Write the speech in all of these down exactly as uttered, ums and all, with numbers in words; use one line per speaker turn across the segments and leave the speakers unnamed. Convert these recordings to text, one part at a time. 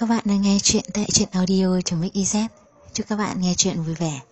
Các bạn đang nghe chuyện tại truyện audio.mixyz. Chúc các bạn nghe chuyện vui vẻ.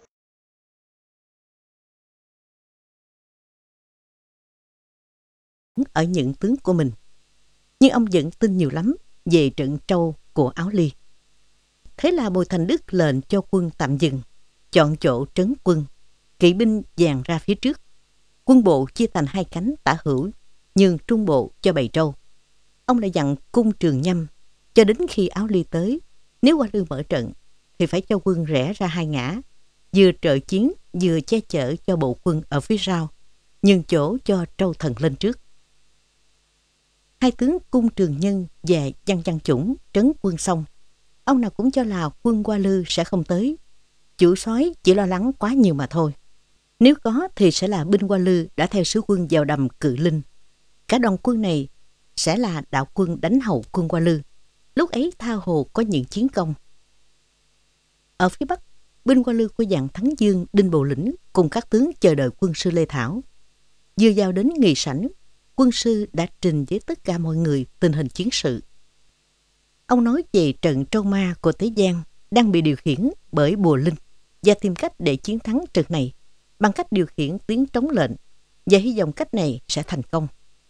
Ở những tướng của mình, nhưng ông vẫn tin nhiều lắm về trận trâu của Áo Ly. Thế là Bùi Thành Đức lệnh cho quân tạm dừng, chọn chỗ trấn quân, kỵ binh dàn ra phía trước. Quân bộ chia thành hai cánh tả hữu, nhường trung bộ cho bầy trâu. Ông lại dặn cung Trường Nhâm, cho đến khi Áo Ly tới, nếu Hoa Lư mở trận thì phải cho quân rẽ ra hai ngã, vừa trợ chiến vừa che chở cho bộ quân ở phía sau, nhường chỗ cho trâu thần lên trước. Hai tướng Cung Trường Nhân và Văn Văn Chủng trấn quân xong, ông nào cũng cho là quân Hoa Lư sẽ không tới. Chủ soái chỉ lo lắng quá nhiều mà thôi. Nếu có thì sẽ là binh Hoa Lư đã theo sứ quân vào đầm Cự Linh. Cả đoàn quân này sẽ là đạo quân đánh hậu quân Hoa Lư. Lúc ấy tha hồ có những chiến công. Ở phía bắc, binh Hoa Lư của dàn Thắng Dương, Đinh Bộ Lĩnh cùng các tướng chờ đợi quân sư Lê Thảo. Vừa vào đến nghị sảnh, quân sư đã trình với tất cả mọi người tình hình chiến sự. Ông nói về trận trâu ma của Tế Giang đang bị điều khiển bởi Bùa Linh và tìm cách để chiến thắng trận này bằng cách điều khiển tiếng trống lệnh, và hy vọng cách này sẽ thành công.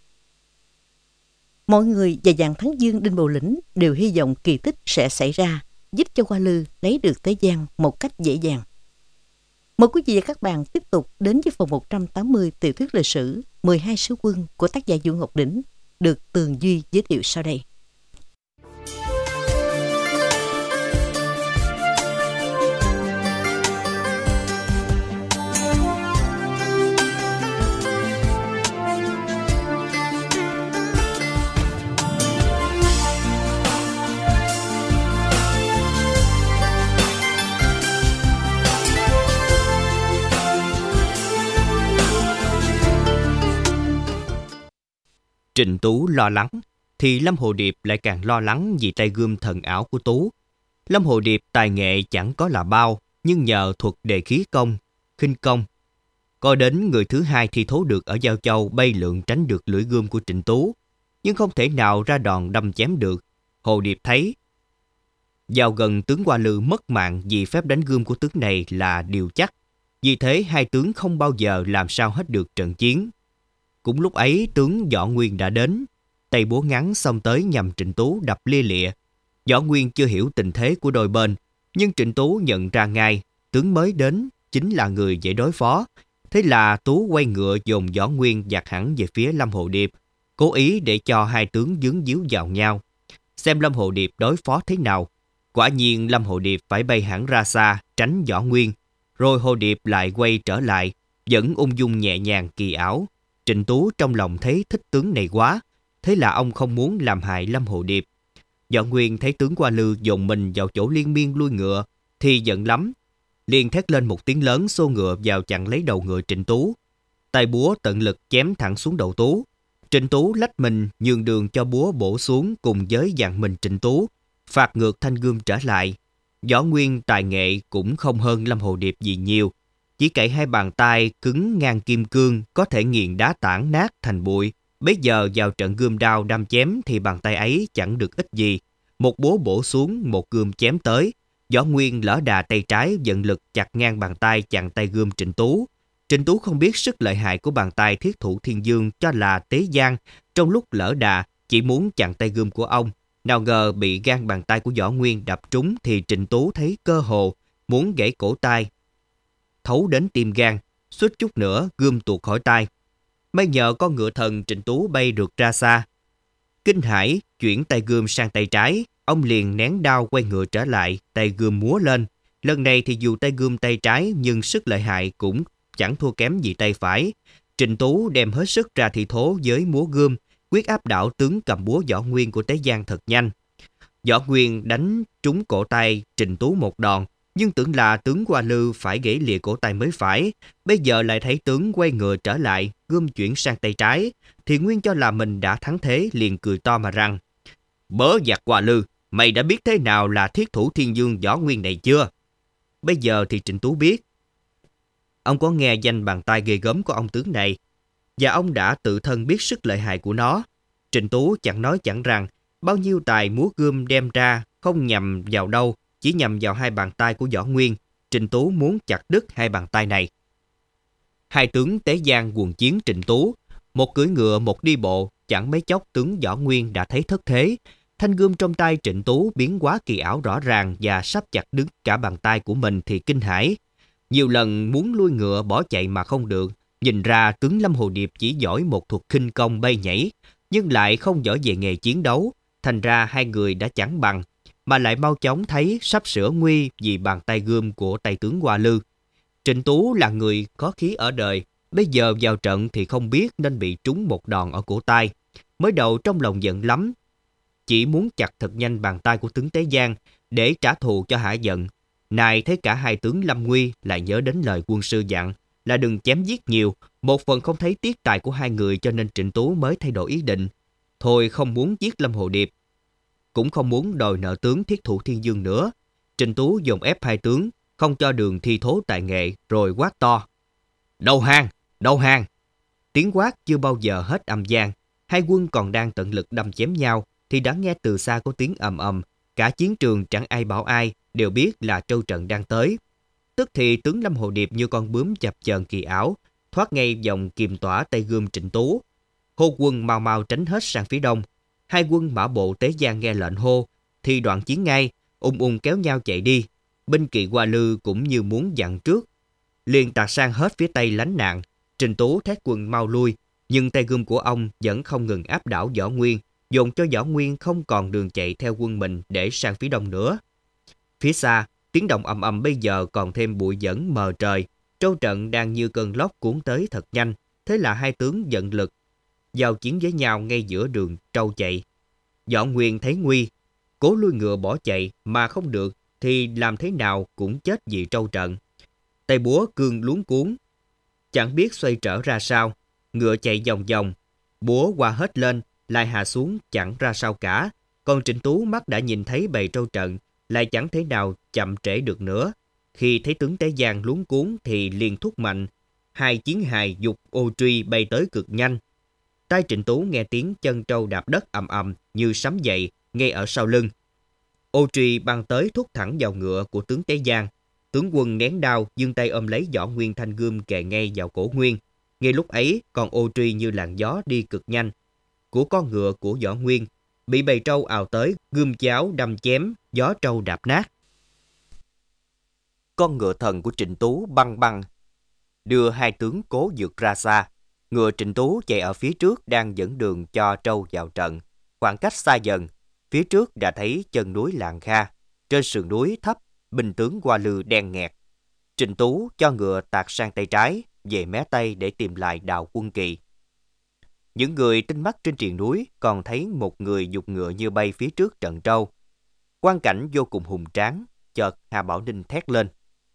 Mọi người và dàn Thắng Dương, Đinh Bộ Lĩnh đều hy vọng kỳ tích sẽ xảy ra, giúp cho Hoa Lư lấy được Tế Giang một cách dễ dàng. Mời quý vị và các bạn tiếp tục đến với phần một trăm tám mươi tiểu thuyết lịch sử mười hai sứ quân của tác giả Vũ Ngọc Đỉnh, được Tường Duy giới thiệu sau đây.
Trịnh Tú lo lắng, thì Lâm Hồ Điệp lại càng lo lắng vì tay gươm thần ảo của Tú. Lâm Hồ Điệp tài nghệ chẳng có là bao, nhưng nhờ thuật đề khí công, khinh công. Coi đến người thứ hai thi thố được ở Giao Châu bay lượn tránh được lưỡi gươm của Trịnh Tú, nhưng không thể nào ra đòn đâm chém được. Hồ Điệp thấy vào gần tướng Hoa Lư mất mạng vì phép đánh gươm của tướng này là điều chắc. Vì thế hai tướng không bao giờ làm sao hết được trận chiến. Cũng lúc ấy tướng Võ Nguyên đã đến, tay búa ngắn xông tới nhằm Trịnh Tú đập lia lịa. Võ Nguyên chưa hiểu tình thế của đôi bên, nhưng Trịnh Tú nhận ra ngay tướng mới đến chính là người dễ đối phó. Thế là Tú quay ngựa dồn Võ Nguyên dạt hẳn về phía Lâm Hồ Điệp, cố ý để cho hai tướng vướng díu vào nhau, xem Lâm Hồ Điệp đối phó thế nào. Quả nhiên Lâm Hồ Điệp phải bay hẳn ra xa tránh Võ Nguyên, rồi Hồ Điệp lại quay trở lại, vẫn ung dung nhẹ nhàng kỳ ảo. Trịnh Tú trong lòng thấy thích tướng này quá, thế là ông không muốn làm hại Lâm Hồ Điệp. Võ Nguyên thấy tướng Hoa Lư dồn mình vào chỗ liên miên lui ngựa thì giận lắm, liền thét lên một tiếng lớn, xô ngựa vào chặn lấy đầu ngựa Trịnh Tú. Tay búa tận lực chém thẳng xuống đầu Tú. Trịnh Tú lách mình nhường đường cho búa bổ xuống, cùng với dàn mình Trịnh Tú phạt ngược thanh gươm trở lại. Võ Nguyên tài nghệ cũng không hơn Lâm Hồ Điệp gì nhiều, chỉ cậy hai bàn tay cứng ngang kim cương có thể nghiền đá tảng nát thành bụi. Bây giờ vào trận gươm đao đâm chém thì bàn tay ấy chẳng được ích gì. Một búa bổ xuống, một gươm chém tới. Võ Nguyên lỡ đà tay trái vận lực chặt ngang bàn tay chặn tay gươm Trịnh Tú. Trịnh Tú không biết sức lợi hại của bàn tay thiết thủ Thiên Dương cho là Tế Giang, trong lúc lỡ đà chỉ muốn chặn tay gươm của ông. Nào ngờ bị gang bàn tay của Võ Nguyên đập trúng thì Trịnh Tú thấy cơ hồ muốn gãy cổ tay, thấu đến tim gan, suýt chút nữa gươm tuột khỏi tay. May nhờ con ngựa thần, Trịnh Tú bay được ra xa. Kinh hãi chuyển tay gươm sang tay trái, ông liền nén đao quay ngựa trở lại, tay gươm múa lên. Lần này thì dù tay gươm tay trái nhưng sức lợi hại cũng chẳng thua kém gì tay phải. Trịnh Tú đem hết sức ra thi thố với múa gươm, quyết áp đảo tướng cầm búa Võ Nguyên của Tế Giang thật nhanh. Võ Nguyên đánh trúng cổ tay Trịnh Tú một đòn, nhưng tưởng là tướng Hoa Lư phải gãy lìa cổ tay mới phải. Bây giờ lại thấy tướng quay ngựa trở lại, gươm chuyển sang tay trái, thì Nguyên cho là mình đã thắng thế, liền cười to mà rằng: "Bớ giặc Hoa Lư, mày đã biết thế nào là thiết thủ Thiên Dương Võ Nguyên này chưa?" Bây giờ thì Trịnh Tú biết. Ông có nghe danh bàn tay ghê gớm của ông tướng này, và ông đã tự thân biết sức lợi hại của nó. Trịnh Tú chẳng nói chẳng rằng, Bao nhiêu tài múa gươm đem ra, không nhằm vào đâu, chỉ nhằm vào hai bàn tay của Võ Nguyên. Trịnh Tú muốn chặt đứt hai bàn tay này. Hai tướng Tế Giang quần chiến Trịnh Tú, một cưỡi ngựa một đi bộ, chẳng mấy chốc tướng Võ Nguyên đã thấy thất thế. Thanh gươm trong tay Trịnh Tú biến hóa kỳ ảo rõ ràng và sắp chặt đứt cả bàn tay của mình thì kinh hãi. Nhiều lần muốn lui ngựa bỏ chạy mà không được. Nhìn ra tướng Lâm Hồ Điệp chỉ giỏi một thuật khinh công bay nhảy, nhưng lại không giỏi về nghề chiến đấu. Thành ra hai người đã chẳng bằng, mà lại mau chóng thấy sắp sửa nguy vì bàn tay gươm của tay tướng Hoa Lư. Trịnh Tú là người có khí ở đời, bây giờ vào trận thì không biết nên bị trúng một đòn ở cổ tay. Mới đầu trong lòng giận lắm, chỉ muốn chặt thật nhanh bàn tay của tướng Tế Giang để trả thù cho hả giận. Này thấy cả hai tướng lâm nguy, lại nhớ đến lời quân sư dặn là đừng chém giết nhiều. Một phần không thấy tiếc tài của hai người cho nên Trịnh Tú mới thay đổi ý định. Thôi không muốn giết Lâm Hồ Điệp, cũng không muốn đòi nợ tướng Thiết Thủ Thiên Dương nữa. Trịnh Tú dồn ép hai tướng, không cho đường thi thố tài nghệ, rồi quát to: Đầu hàng! Đầu hàng! Tiếng quát chưa bao giờ hết âm vang. Hai quân còn đang tận lực đâm chém nhau thì đã nghe từ xa có tiếng ầm ầm. Cả chiến trường chẳng ai bảo ai, đều biết là trâu trận đang tới. Tức thì tướng Lâm Hồ Điệp như con bướm chập chờn kỳ ảo, thoát ngay vòng kiềm tỏa tay gươm Trịnh Tú. Hô quân mau mau tránh hết sang phía đông. Hai quân mã bộ Tế Giang nghe lệnh hô thì đoạn chiến ngay, ung ung kéo nhau chạy đi. Binh kỵ Hoa Lư cũng như muốn dặn trước, liền tạt sang hết phía tây lánh nạn. Trịnh Tú thét quân mau lui, nhưng tay gươm của ông vẫn không ngừng áp đảo Võ Nguyên, dồn cho Võ Nguyên không còn đường chạy theo quân mình để sang phía đông nữa. Phía xa, tiếng động ầm ầm bây giờ còn thêm bụi dẫn mờ trời. Trâu trận đang như cơn lốc cuốn tới thật nhanh. Thế là hai tướng giận lực giao chiến với nhau ngay giữa đường trâu chạy. Võ Nguyên thấy nguy, cố lui ngựa bỏ chạy mà không được thì làm thế nào cũng chết vì trâu trận. Tay búa cương luống cuốn, chẳng biết xoay trở ra sao. Ngựa chạy vòng vòng, búa qua hết lên lại hạ xuống chẳng ra sao cả. Còn Trịnh Tú mắt đã nhìn thấy bầy trâu trận, lại chẳng thể nào chậm trễ được nữa. Khi thấy tướng Tế Giang luống cuốn thì liền thúc mạnh. Hai chiến hài dục ô truy bay tới cực nhanh. Tai Trịnh Tú nghe tiếng chân trâu đạp đất ầm ầm như sấm dậy ngay ở sau lưng. Ô truy băng tới thúc thẳng vào ngựa của tướng Tế Giang. Tướng quân nén đao, giương tay ôm lấy Võ Nguyên thanh gươm kề ngay vào cổ Nguyên. Ngay lúc ấy, con ô truy như làn gió đi cực nhanh của con ngựa của Võ Nguyên bị bầy trâu ào tới, gươm cháo đâm chém, gió trâu đạp nát. Con ngựa thần của Trịnh Tú băng băng đưa hai tướng cố vượt ra xa. Ngựa Trịnh Tú chạy ở phía trước đang dẫn đường cho trâu vào trận. Khoảng cách xa dần, phía trước đã thấy chân núi Lạng Kha. Trên sườn núi thấp, binh tướng Hoa Lư đen nghẹt. Trịnh Tú cho ngựa tạt sang tay trái, về mé tây để tìm lại Đào Quân Kỳ. Những người tinh mắt trên triền núi còn thấy một người giục ngựa như bay phía trước trận trâu. Quang cảnh vô cùng hùng tráng. Chợt Hà Bảo Ninh thét lên: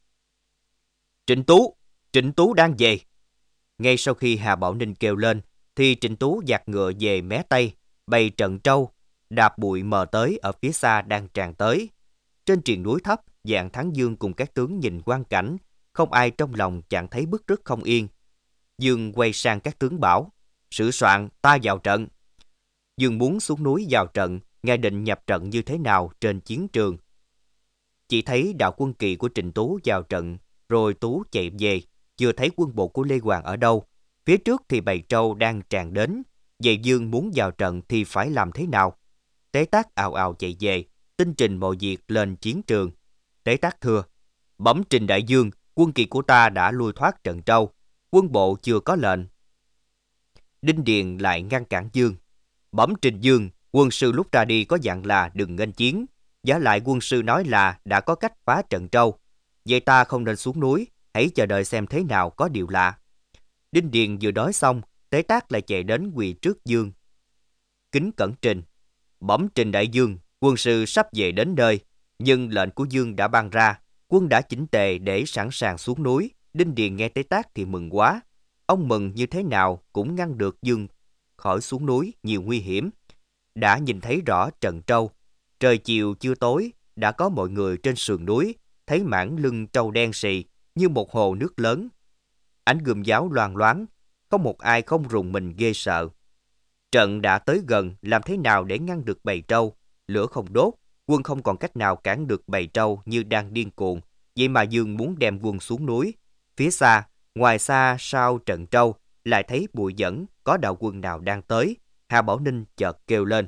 Trịnh Tú! Trịnh Tú đang về! Ngay sau khi Hà Bảo Ninh kêu lên thì Trịnh Tú dạt ngựa về mé tây, bày trận trâu, đạp bụi mờ tới ở phía xa đang tràn tới. Trên triền núi thấp, Dạng Thắng Dương cùng các tướng nhìn quang cảnh, không ai trong lòng chẳng thấy bứt rứt không yên. Dương quay sang các tướng bảo: Sửa soạn, ta vào trận. Dương muốn xuống núi vào trận, ngài định nhập trận như thế nào trên chiến trường. Chỉ thấy Đạo Quân Kỳ của Trịnh Tú vào trận, rồi Tú chạy về, chưa thấy quân bộ của Lê Hoàng ở đâu. Phía trước thì bầy trâu đang tràn đến. Vậy Dương muốn vào trận thì phải làm thế nào? Tế Tác ào ào chạy về, tin trình mọi việc lên chiến trường. Tế Tác thưa: Bẩm trình đại dương, quân kỳ của ta đã lui thoát trận trâu, quân bộ chưa có lệnh. Đinh Điền lại ngăn cản Dương: Bẩm trình dương, quân sư lúc ra đi có dặn là đừng nghênh chiến, giả lại quân sư nói là đã có cách phá trận trâu. Vậy ta không nên xuống núi, hãy chờ đợi xem thế nào có điều lạ. Đinh Điền vừa nói xong, Tế Tác lại chạy đến quỳ trước Dương, kính cẩn trình: Bẩm trình đại dương, quân sư sắp về đến nơi, nhưng lệnh của Dương đã ban ra, quân đã chỉnh tề để sẵn sàng xuống núi. Đinh Điền nghe Tế Tác thì mừng quá. Ông mừng như thế nào cũng ngăn được Dương khỏi xuống núi nhiều nguy hiểm. Đã nhìn thấy rõ trận trâu. Trời chiều chưa tối, đã có mọi người trên sườn núi thấy mảng lưng trâu đen sì như một hồ nước lớn. Ánh gươm giáo loang loáng, không một ai không rùng mình ghê sợ. Trận đã tới gần, làm thế nào để ngăn được bầy trâu? Lửa không đốt, quân không còn cách nào cản được bầy trâu như đang điên cuồng. Vậy mà Dương muốn đem quân xuống núi. Phía xa, ngoài xa sau trận trâu, lại thấy bụi dẫn, có đạo quân nào đang tới. Hà Bảo Ninh chợt kêu lên.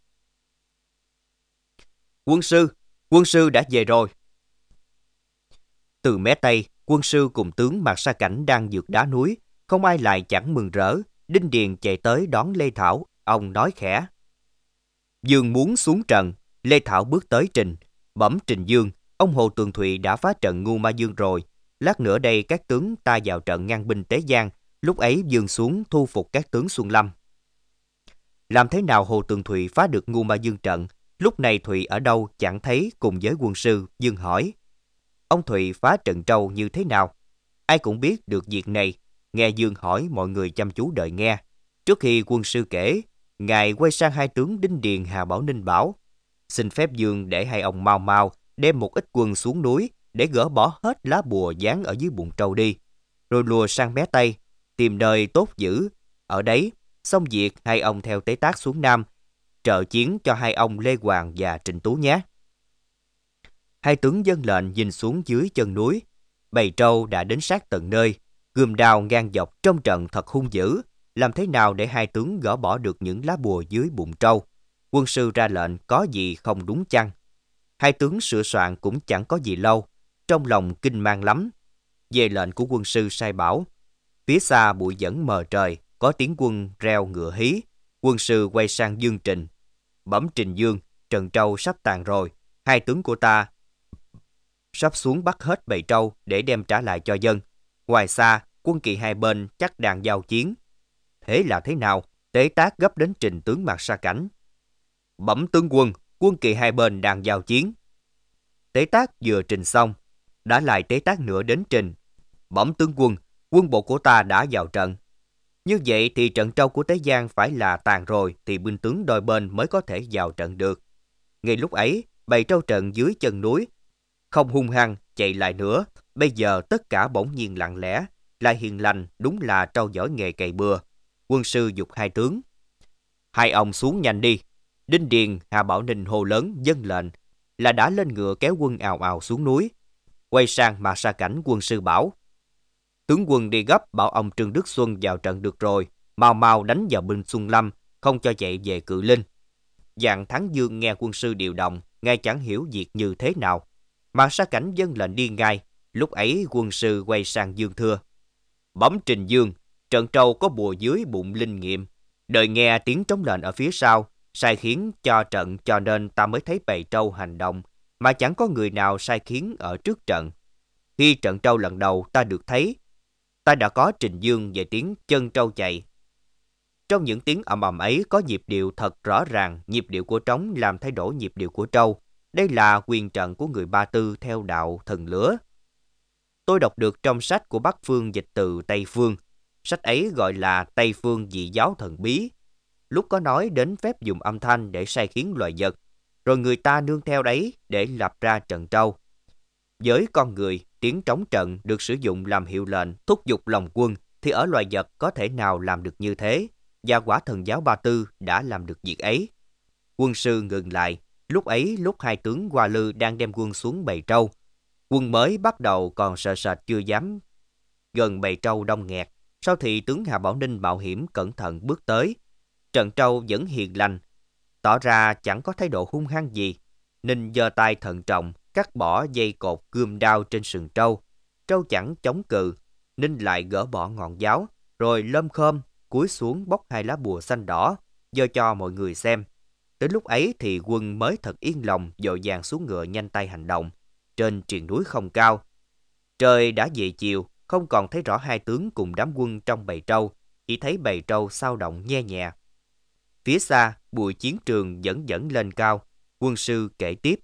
Quân sư, quân sư đã về rồi. Từ mé Tây, quân sư cùng tướng Mạc Sa Cảnh đang vượt đá núi, không ai lại chẳng mừng rỡ. Đinh Điền chạy tới đón Lê Thảo, ông nói khẽ. Dương muốn xuống trận. Lê Thảo bước tới trình, bẩm Trình Dương, ông Hồ Tường Thụy đã phá trận Ngu Ma Dương rồi. Lát nữa đây các tướng ta vào trận ngăn binh Tế Giang, lúc ấy Dương xuống thu phục các tướng Xuân Lâm. Làm thế nào Hồ Tường Thụy phá được Ngu Ma Dương trận? Lúc này Thụy ở đâu chẳng thấy cùng với quân sư. Dương hỏi. Ông Thụy phá trận trâu như thế nào? Ai cũng biết được việc này. Nghe Dương hỏi, mọi người chăm chú đợi nghe. Trước khi quân sư kể, ngài quay sang hai tướng Đinh Điền, Hà Bảo Ninh bảo, xin phép Dương để hai ông mau mau đem một ít quân xuống núi để gỡ bỏ hết lá bùa dán ở dưới bụng trâu đi, rồi lùa sang mé Tây, tìm nơi tốt giữ. Ở đấy, xong việc hai ông theo Tế Tác xuống Nam, trợ chiến cho hai ông Lê Hoàng và Trịnh Tú nhé. Hai tướng dân lệnh nhìn xuống dưới chân núi. Bầy trâu đã đến sát tận nơi, gươm đao ngang dọc trong trận thật hung dữ. Làm thế nào để hai tướng gỡ bỏ được những lá bùa dưới bụng trâu? Quân sư ra lệnh có gì không đúng chăng? Hai tướng sửa soạn cũng chẳng có gì lâu, trong lòng kinh mang lắm. Về lệnh của quân sư sai bảo, phía xa bụi dẫn mờ trời, có tiếng quân reo ngựa hí. Quân sư quay sang Dương Trình, bẩm Trình Dương, trận trâu sắp tàn rồi, hai tướng của ta sắp xuống bắt hết bầy trâu để đem trả lại cho dân. Ngoài xa, quân kỵ hai bên chắc đang giao chiến. Thế là thế nào? Tế Tác gấp đến trình tướng Mạc Sa Cảnh. Bẩm tướng quân, quân kỵ hai bên đang giao chiến. Tế Tác vừa trình xong, đã lại Tế Tác nữa đến trình. Bẩm tướng quân, quân bộ của ta đã vào trận. Như vậy thì trận trâu của Tế Giang phải là tàn rồi thì binh tướng đôi bên mới có thể vào trận được. Ngay lúc ấy, bầy trâu trận dưới chân núi không hung hăng chạy lại nữa. Bây giờ tất cả bỗng nhiên lặng lẽ, lại hiền lành, đúng là trâu giỏi nghề cày bừa. Quân sư giục hai tướng. Hai ông xuống nhanh đi. Đinh Điền, Hà Bảo Ninh hô lớn dân lệnh là đã lên ngựa kéo quân ào ào xuống núi. Quay sang Mạc Sa Cảnh, quân sư bảo, tướng quân đi gấp bảo ông Trương Đức Xuân vào trận được rồi, mau mau đánh vào binh Xuân Lâm, không cho chạy về Cự Linh. Dạng Thắng Dương nghe quân sư điều động, ngài chẳng hiểu việc như thế nào. Mạc Sa Cảnh dân lệnh đi ngay. Lúc ấy quân sư quay sang Dương thưa, bẩm Trình Dương, trận trâu có bùa dưới bụng linh nghiệm, đợi nghe tiếng trống lệnh ở phía sau sai khiến cho trận, cho nên ta mới thấy bầy trâu hành động, mà chẳng có người nào sai khiến ở trước trận. Khi trận trâu lần đầu ta được thấy, ta đã có Trình Dương về tiếng chân trâu chạy. Trong những tiếng ầm ầm ấy có nhịp điệu thật rõ ràng, nhịp điệu của trống làm thay đổi nhịp điệu của trâu. Đây là quyền trận của người Ba Tư theo đạo thần lửa. Tôi đọc được trong sách của Bắc Phương dịch từ Tây Phương. Sách ấy gọi là Tây Phương Dị Giáo Thần Bí. Lúc có nói đến phép dùng âm thanh để sai khiến loài vật, rồi người ta nương theo đấy để lập ra trận trâu. Với con người, tiếng trống trận được sử dụng làm hiệu lệnh thúc giục lòng quân, thì ở loài vật có thể nào làm được như thế, và quả thần giáo Ba Tư đã làm được việc ấy. Quân sư ngừng lại. Lúc ấy, lúc hai tướng Hoa Lư đang đem quân xuống bầy trâu, quân mới bắt đầu còn sợ sệt chưa dám gần bầy trâu đông nghẹt. Sau thì tướng Hà Bảo Ninh mạo hiểm cẩn thận bước tới. Trận trâu vẫn hiền lành, tỏ ra chẳng có thái độ hung hăng gì. Ninh giơ tay thận trọng cắt bỏ dây cột gươm đao trên sừng trâu. Trâu chẳng chống cự. Ninh lại gỡ bỏ ngọn giáo, rồi lơm khom cúi xuống bóc hai lá bùa xanh đỏ, giơ cho mọi người xem. Đến lúc ấy thì quân mới thật yên lòng, vội vàng xuống ngựa nhanh tay hành động. Trên triền núi không cao, trời đã về chiều, không còn thấy rõ hai tướng cùng đám quân trong bầy trâu, chỉ thấy bầy trâu xao động nhe nhẹ. Phía xa, bụi chiến trường dẫn dẫn lên cao. Quân sư kể tiếp.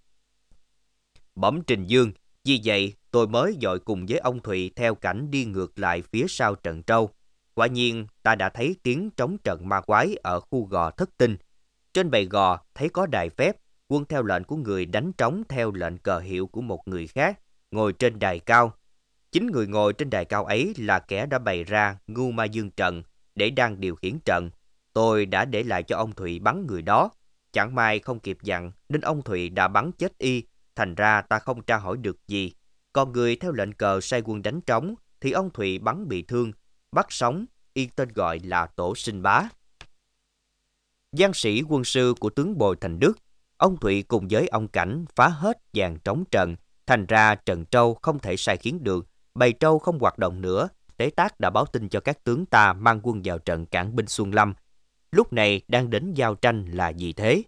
Bẩm Trình Dương, vì vậy tôi mới dội cùng với ông Thụy theo cảnh đi ngược lại phía sau trận trâu. Quả nhiên ta đã thấy tiếng trống trận ma quái ở khu gò Thất Tinh. Trên bầy gò thấy có đài phép, quân theo lệnh của người đánh trống theo lệnh cờ hiệu của một người khác, ngồi trên đài cao. Chính người ngồi trên đài cao ấy là kẻ đã bày ra Ngu Ma Dương trận để đang điều khiển trận. Tôi đã để lại cho ông Thụy bắn người đó. Chẳng may không kịp dặn nên ông Thụy đã bắn chết y, thành ra ta không tra hỏi được gì. Còn người theo lệnh cờ sai quân đánh trống thì ông Thụy bắn bị thương, bắt sống, y tên gọi là Tổ Sinh Bá. Giang sĩ quân sư của tướng Bồi Thành Đức, ông Thụy cùng với ông Cảnh phá hết dàn trống trận, thành ra Trần Trâu không thể sai khiến được, bầy trâu không hoạt động nữa. Tế Tác đã báo tin cho các tướng ta mang quân vào trận cản binh Xuân Lâm. Lúc này đang đến giao tranh là gì thế?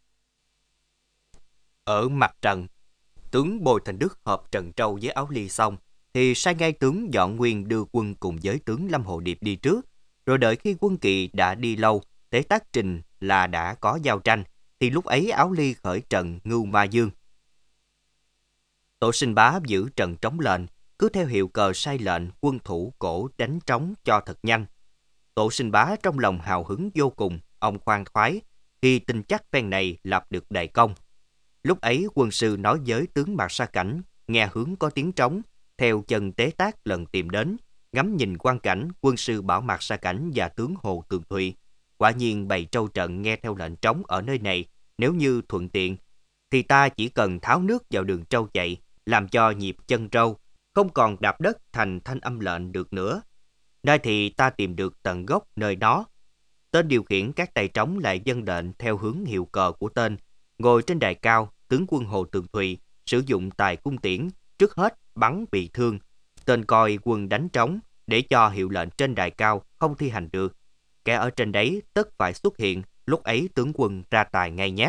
Ở mặt trận, tướng Bồi Thành Đức họp Trần Trâu với Áo Ly xong, thì sai ngay tướng Dọn Nguyên đưa quân cùng với tướng Lâm Hồ Điệp đi trước, rồi đợi khi quân kỵ đã đi lâu, Tế Tác trình là đã có giao tranh, thì lúc ấy Áo Ly khởi trận Ngưu Ma Dương. Tổ Sinh Bá giữ trận trống lệnh, cứ theo hiệu cờ sai lệnh, quân thủ cổ đánh trống cho thật nhanh. Tổ Sinh Bá trong lòng hào hứng vô cùng, ông khoan khoái khi tin chắc phen này lập được đại công. Lúc ấy quân sư nói với tướng Mạc Sa Cảnh, nghe hướng có tiếng trống, theo chân Tế Tác lần tìm đến, ngắm nhìn quang cảnh, quân sư bảo Mạc Sa Cảnh và tướng Hồ Tường Thụy. Quả nhiên bầy trâu trận nghe theo lệnh trống ở nơi này, nếu như thuận tiện, thì ta chỉ cần tháo nước vào đường trâu chạy, làm cho nhịp chân trâu, không còn đạp đất thành thanh âm lệnh được nữa. Nay thì ta tìm được tận gốc nơi đó. Tên điều khiển các tay trống lại dâng lệnh theo hướng hiệu cờ của tên. Ngồi trên đài cao, tướng quân Hồ Tường Thụy sử dụng tài cung tiễn, trước hết bắn bị thương. Tên coi quân đánh trống để cho hiệu lệnh trên đài cao không thi hành được. Kẻ ở trên đấy tất phải xuất hiện, lúc ấy tướng quân ra tài ngay nhé.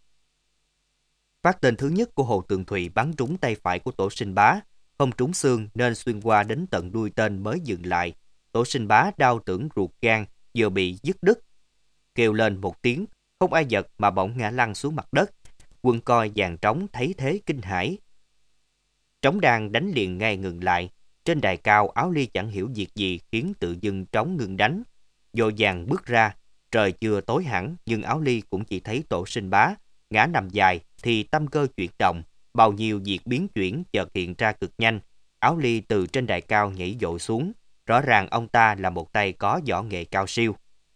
Phát tên thứ nhất của Hồ Tường Thụy bắn trúng tay phải của Tổ Sinh Bá, không trúng xương nên xuyên qua đến tận đuôi tên mới dừng lại. Tổ Sinh Bá đau tưởng ruột gan, vừa bị dứt đứt. Kêu lên một tiếng, không ai giật mà bỗng ngã lăn xuống mặt đất. Quân coi dàn trống thấy thế kinh hãi. Trống đang đánh liền ngay ngừng lại. Trên đài cao Áo Ly chẳng hiểu việc gì khiến tự dưng trống ngừng đánh. Vội vàng bước ra, trời chưa tối hẳn nhưng Áo Ly cũng chỉ thấy Tổ Sinh Bá ngã nằm dài thì tâm cơ chuyển động, bao nhiêu việc biến chuyển chợt hiện ra cực nhanh. Áo Ly từ trên đài cao nhảy dội xuống, rõ ràng ông ta là một tay có võ nghệ cao siêu.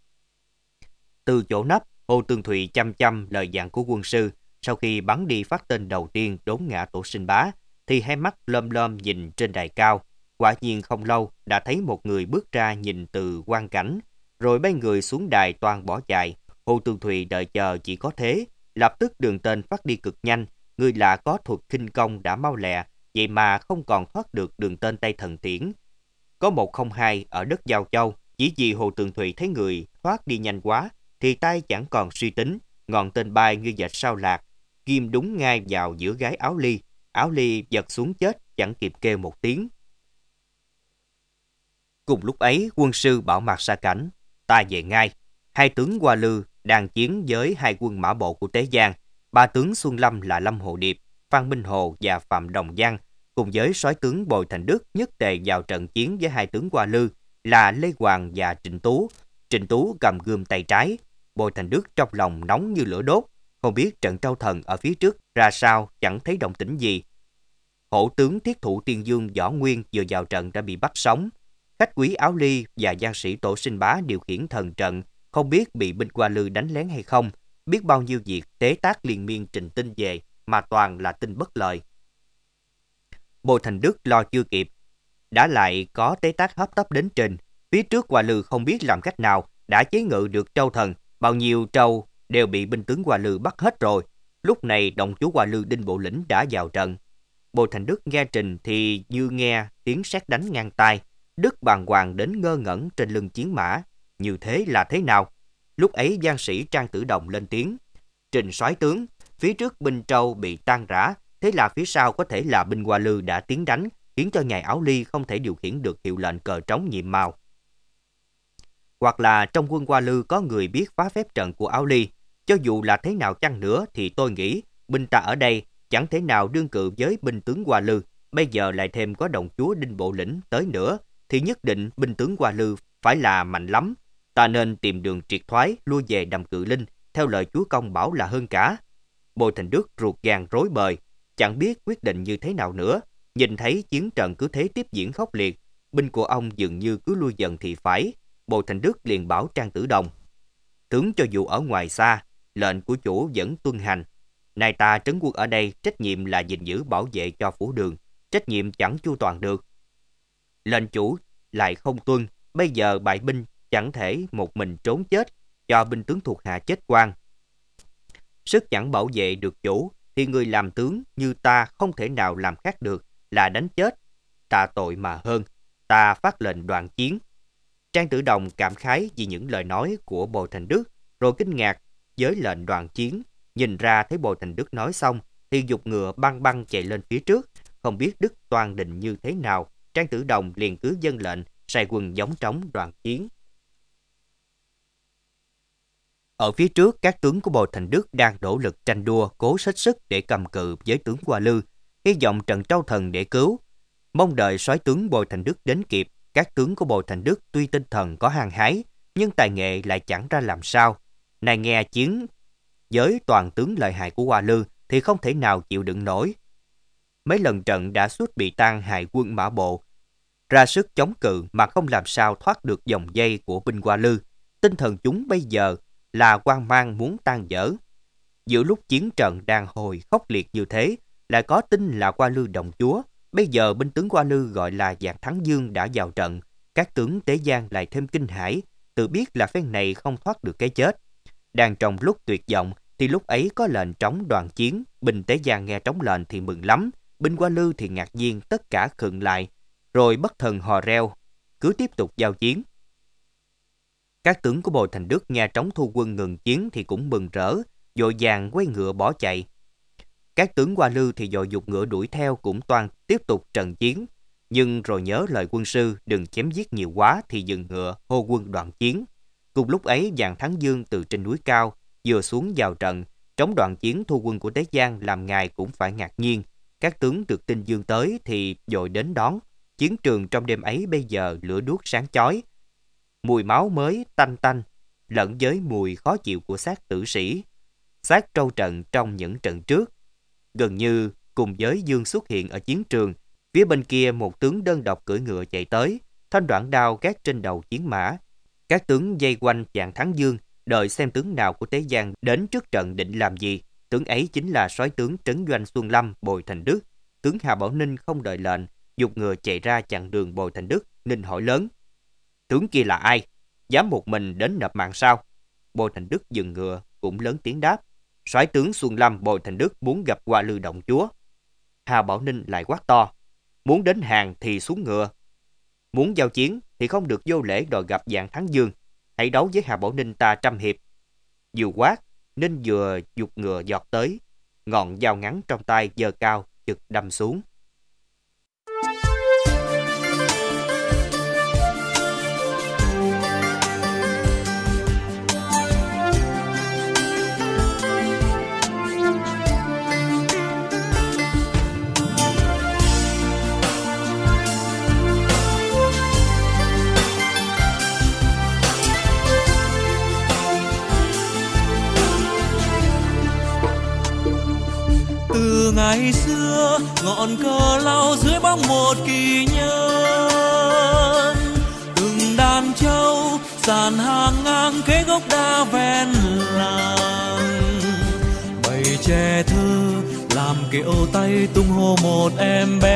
Từ chỗ nấp, Hồ Tường Thụy chăm chăm lời dặn của quân sư, sau khi bắn đi phát tên đầu tiên đốn ngã Tổ Sinh Bá, thì hai mắt lơm lơm nhìn trên đài cao. Quả nhiên không lâu đã thấy một người bước ra nhìn từ quang cảnh, rồi bay người xuống đài toan bỏ chạy. Hồ Tường Thụy đợi chờ chỉ có thế, lập tức đường tên phát đi cực nhanh. Người lạ có thuật khinh công đã mau lẹ, vậy mà không còn thoát được đường tên tay thần tiễn. Có một không hai ở đất Giao Châu, chỉ vì Hồ Tường Thụy thấy người thoát đi nhanh quá, thì tay chẳng còn suy tính, ngọn tên bay như dệt sao lạc, ghim đúng ngay vào giữa gái Áo Ly. Áo Ly giật xuống chết, chẳng kịp kêu một tiếng. Cùng lúc ấy, quân sư bảo Mạc Sa Cảnh, ta về ngay. Hai tướng Hoa Lư đang chiến với hai quân mã bộ của Tế Giang. Ba tướng Xuân Lâm là Lâm Hồ Điệp, Phan Minh Hồ và Phạm Đồng Văn, cùng với soái tướng Bồi Thành Đức nhất tề vào trận chiến với hai tướng Hoa Lư là Lê Hoàng và Trịnh Tú. Trịnh Tú cầm gươm tay trái, Bồi Thành Đức trong lòng nóng như lửa đốt, không biết trận trâu thần ở phía trước ra sao, chẳng thấy động tĩnh gì. Hổ tướng Thiết Thụ Tiên Dương Võ Nguyên vừa vào trận đã bị bắt sống. Khách quý Áo Ly và giang sĩ Tổ Sinh Bá điều khiển thần trận, không biết bị binh Hoa Lư đánh lén hay không. Biết bao nhiêu việc Tế Tác liên miên trình tin về mà toàn là tin bất lợi. Bồi Thành Đức lo chưa kịp, đã lại có Tế Tác hấp tấp đến trình. Phía trước Hoa Lư không biết làm cách nào đã chế ngự được trâu thần, bao nhiêu trâu đều bị binh tướng Hoa Lư bắt hết rồi. Lúc này đồng chúa Hoa Lư Đinh Bộ Lĩnh đã vào trận. Bồi Thành Đức nghe trình thì như nghe tiếng sét đánh ngang tai, Đức bàng hoàng đến ngơ ngẩn trên lưng chiến mã. Như thế là thế nào? Lúc ấy giang sĩ Trang Tử Đồng lên tiếng, trình soái tướng, phía trước binh trâu bị tan rã, thế là phía sau có thể là binh Hoa Lư đã tiến đánh, khiến cho nhài Áo Ly không thể điều khiển được hiệu lệnh cờ trống nhiệm màu. Hoặc là trong quân Hoa Lư có người biết phá phép trận của Áo Ly. Cho dù là thế nào chăng nữa thì tôi nghĩ binh ta ở đây chẳng thể nào đương cự với binh tướng Hoa Lư. Bây giờ lại thêm có đồng chúa Đinh Bộ Lĩnh tới nữa, thì nhất định binh tướng Hoa Lư phải là mạnh lắm. Ta nên tìm đường triệt thoái, lui về Đầm Cự Linh, theo lời chúa công bảo là hơn cả. Bồi Thành Đức ruột gan rối bời, chẳng biết quyết định như thế nào nữa. Nhìn thấy chiến trận cứ thế tiếp diễn khốc liệt, binh của ông dường như cứ lui dần thì phải. Bồi Thành Đức liền bảo Trang Tử Đồng, tướng cho dù ở ngoài xa, lệnh của chủ vẫn tuân hành. Nay ta trấn quân ở đây, trách nhiệm là gìn giữ bảo vệ cho phủ đường, trách nhiệm chẳng chu toàn được. Lệnh chủ lại không tuân, bây giờ bại binh chẳng thể một mình trốn chết, cho binh tướng thuộc hạ chết quan. Sức chẳng bảo vệ được chủ, thì người làm tướng như ta không thể nào làm khác được là đánh chết. Ta tội mà hơn, ta phát lệnh đoạn chiến. Trang Tử Đồng cảm khái vì những lời nói của Bồi Thành Đức, rồi kinh ngạc với lệnh đoạn chiến. Nhìn ra thấy Bồi Thành Đức nói xong, thì giục ngựa băng băng chạy lên phía trước. Không biết Đức toan định như thế nào, Trang Tử Đồng liền cứ dâng lệnh, sai quân gióng trống đoạn chiến. Ở phía trước, các tướng của Bồi Thành Đức đang nỗ lực tranh đua, cố hết sức để cầm cự với tướng Hoa Lư, hy vọng Trần Châu Thần để cứu. Mong đợi soái tướng Bồi Thành Đức đến kịp. Các tướng của Bồi Thành Đức tuy tinh thần có hăng hái, nhưng tài nghệ lại chẳng ra làm sao. Này nghe chiến với toàn tướng lợi hại của Hoa Lư thì không thể nào chịu đựng nổi. Mấy lần trận đã suốt bị tan hại quân Mã Bộ, ra sức chống cự mà không làm sao thoát được vòng dây của binh Hoa Lư. Tinh thần chúng bây giờ là hoang mang muốn tan vỡ. Giữa lúc chiến trận đang hồi khốc liệt như thế, lại có tin là Hoa Lư đồng chúa. Bây giờ binh tướng Hoa Lư gọi là Vạn Thắng Dương đã vào trận. Các tướng Tế Giang lại thêm kinh hãi, tự biết là phen này không thoát được cái chết. Đang trong lúc tuyệt vọng thì lúc ấy có lệnh trống đoàn chiến. Binh Tế Giang nghe trống lệnh thì mừng lắm, binh Hoa Lư thì ngạc nhiên, tất cả khựng lại, rồi bất thần hò reo, cứ tiếp tục giao chiến. Các tướng của Bồi Thành Đức nghe trống thu quân ngừng chiến thì cũng mừng rỡ, vội vàng quay ngựa bỏ chạy. Các tướng Hoa Lư thì vội giục ngựa đuổi theo, cũng toan tiếp tục trận chiến, nhưng rồi nhớ lời quân sư đừng chém giết nhiều quá thì dừng ngựa hô quân đoạn chiến. Cùng lúc ấy, Vạn Thắng Dương từ trên núi cao vừa xuống vào trận, trống đoạn chiến thu quân của Tế Giang làm ngài cũng phải ngạc nhiên. Các tướng được tin Dương tới thì vội đến đón. Chiến trường trong đêm ấy bây giờ lửa đuốc sáng chói, mùi máu mới tanh tanh lẫn với mùi khó chịu của xác tử sĩ, xác trâu trận trong những trận trước. Gần như cùng với Dương xuất hiện ở chiến trường, phía bên kia một tướng đơn độc cưỡi ngựa chạy tới, thanh đoạn đao gác trên đầu chiến mã. Các tướng vây quanh Vạn Thắng Dương, đợi xem tướng nào của Tế Giang đến trước trận định làm gì. Tướng ấy chính là soái tướng trấn doanh Xuân Lâm Bồi Thành Đức. Tướng Hà Bảo Ninh không đợi lệnh, giục ngựa chạy ra chặn đường Bồi Thành Đức. Ninh hỏi lớn: tướng kia là ai? Dám một mình đến nộp mạng sao? Bồi Thành Đức dừng ngựa, cũng lớn tiếng đáp: soái tướng Xuân Lâm Bồi Thành Đức muốn gặp Hoa Lư động chúa. Hà Bảo Ninh lại quát to: muốn đến hàng thì xuống ngựa, muốn giao chiến thì không được vô lễ đòi gặp Vạn Thắng Dương. Hãy đấu với Hà Bảo Ninh ta trăm hiệp. Vừa quát, Ninh vừa giục ngựa giọt tới, ngọn dao ngắn trong tay giơ cao chực đâm xuống.
Từ ngày xưa ngọn cờ lao dưới bóng một kỳ nhân, từng đàn trâu dàn hàng ngang kế gốc đa ven làng, bầy trẻ thơ làm kiệu tay tung hô một em bé.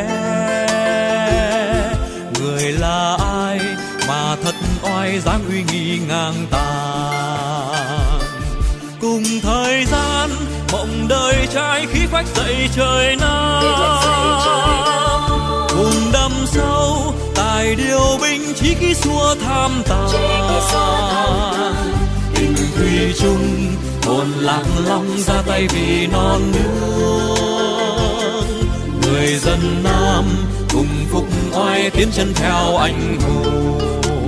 Người là ai mà thật oai dám uy nghi ngang tàn, cùng thời gian mộng đời trai khí phách dậy trời nam, cùng đâm sâu tài điều binh chí khí xua tham tàn. Tình thủy chung hồn lạc long ra tay vì non nước, người dân Nam cùng phục oai tiến chân theo anh hùng.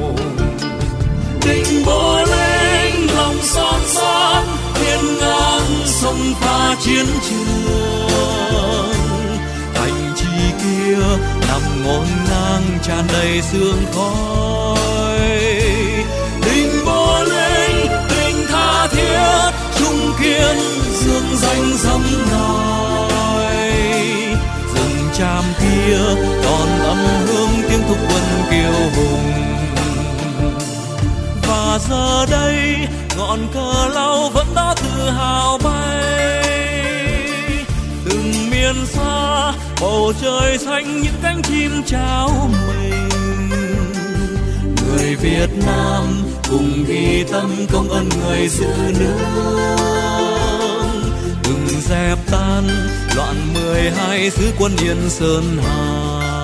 Định Bộ lên lòng son son hiên ngang sông pha chiến trường, thành trì kia nằm ngổn ngang tràn đầy sương khói. Định Bộ lên tình tha thiết trung kiên dương danh dẫm nòi, rừng tràm kia còn âm hương tiếng thúc quân kiêu hùng. Và giờ đây ngọn cờ lau vẫn đó tự hào bay. Từng miền xa bầu trời xanh những cánh chim chào mình. Người Việt Nam cùng ghi tâm công ơn người giữ nước. Đừng dẹp tan loạn mười hai sứ quân Yên Sơn Hà.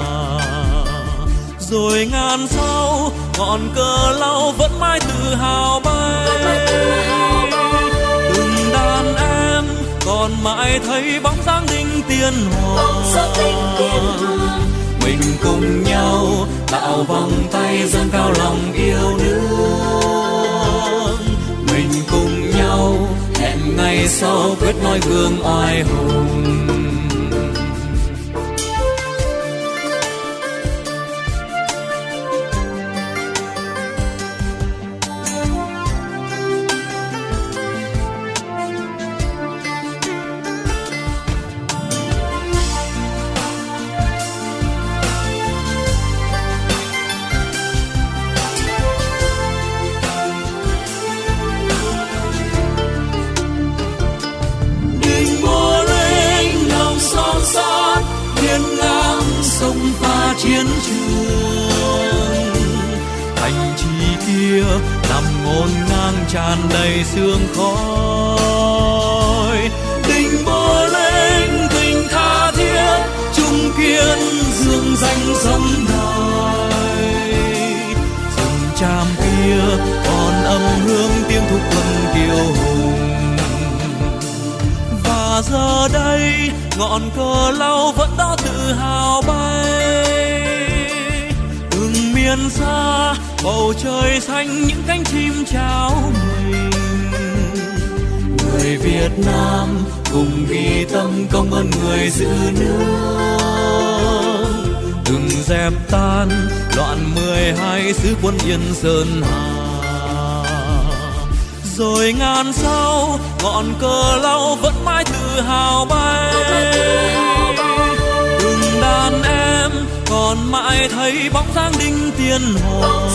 Rồi ngàn sau ngọn cờ lau vẫn mãi tự hào bay. Từng đàn em còn mãi thấy bóng dáng Đinh Tiên Hoàng. Mình cùng nhau tạo vòng tay dâng cao lòng yêu nước. Mình cùng nhau hẹn ngày sau quyết noi gương oai hùng. Sông pha chiến trường, thành trì kia nằm ngổn ngang tràn đầy sương khói. Đình bơ lên tình tha thiết, chung kiên dương danh sông đài. Rừng tràm kia còn âm hương tiếng thúc quân kiêu hùng. Và giờ đây ngọn cờ lau vẫn đó tự hào bay. Từng miền xa bầu trời xanh những cánh chim chào mình. Người Việt Nam cùng ghi tâm công ơn người giữ nước. Đừng dẹp tan loạn mười hai sứ quân Yên Sơn Hà. Rồi ngàn sau ngọn cờ lau vẫn mãi tự hào bay. Từng đàn em còn mãi thấy bóng dáng Đinh Tiên Hoàng.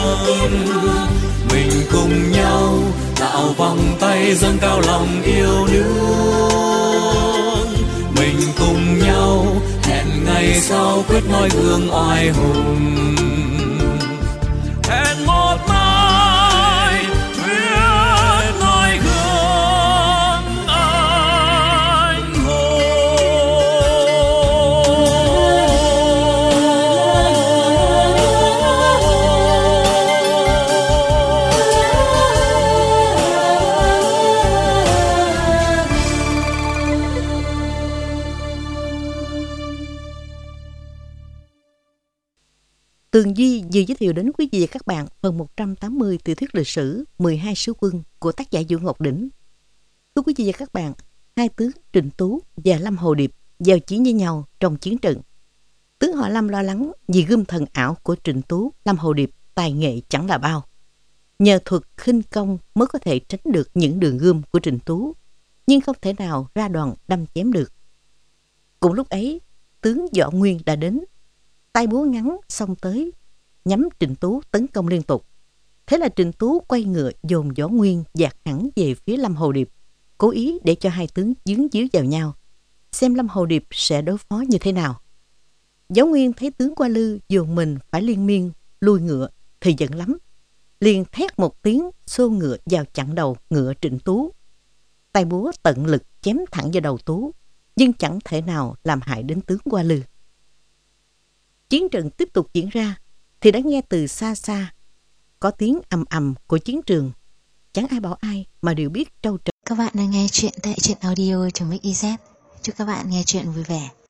Mình cùng nhau tạo vòng tay dâng cao lòng yêu nước. Mình cùng nhau hẹn ngày sau quyết noi gương oai hùng. Hẹn một mai quyết noi gương anh hùng.
Tường Duy vừa giới thiệu đến quý vị và các bạn phần một trăm tám mươi tiểu thuyết lịch sử mười hai sứ quân của tác giả Vũ Ngọc Đỉnh. Thưa quý vị và các bạn, hai tướng Trịnh Tú và Lâm Hồ Điệp giao chiến với nhau trong chiến trận. Tướng họ Lâm lo lắng vì gươm thần ảo của Trịnh Tú, Lâm Hồ Điệp tài nghệ chẳng là bao. Nhờ thuật khinh công mới có thể tránh được những đường gươm của Trịnh Tú, nhưng không thể nào ra đòn đâm chém được. Cùng lúc ấy, tướng Võ Nguyên đã đến, tay búa ngắn xông tới, nhắm Trịnh Tú tấn công liên tục. Thế là Trịnh Tú quay ngựa dồn Võ Nguyên dạt hẳn về phía Lâm Hồ Điệp, cố ý để cho hai tướng dướng díu vào nhau, xem Lâm Hồ Điệp sẽ đối phó như thế nào. Võ Nguyên thấy tướng Qua Lư dồn mình phải liên miên lui ngựa thì giận lắm, liền thét một tiếng xô ngựa vào chặn đầu ngựa Trịnh Tú. Tay búa tận lực chém thẳng vào đầu Tú, nhưng chẳng thể nào làm hại đến tướng Qua Lư. Chiến trận tiếp tục diễn ra thì đã nghe từ xa xa có tiếng ầm ầm của chiến trường. Chẳng ai bảo ai mà đều biết trâu trời.
Các bạn đang nghe chuyện tại truyện audio chấm ích z. Chúc các bạn nghe chuyện vui vẻ.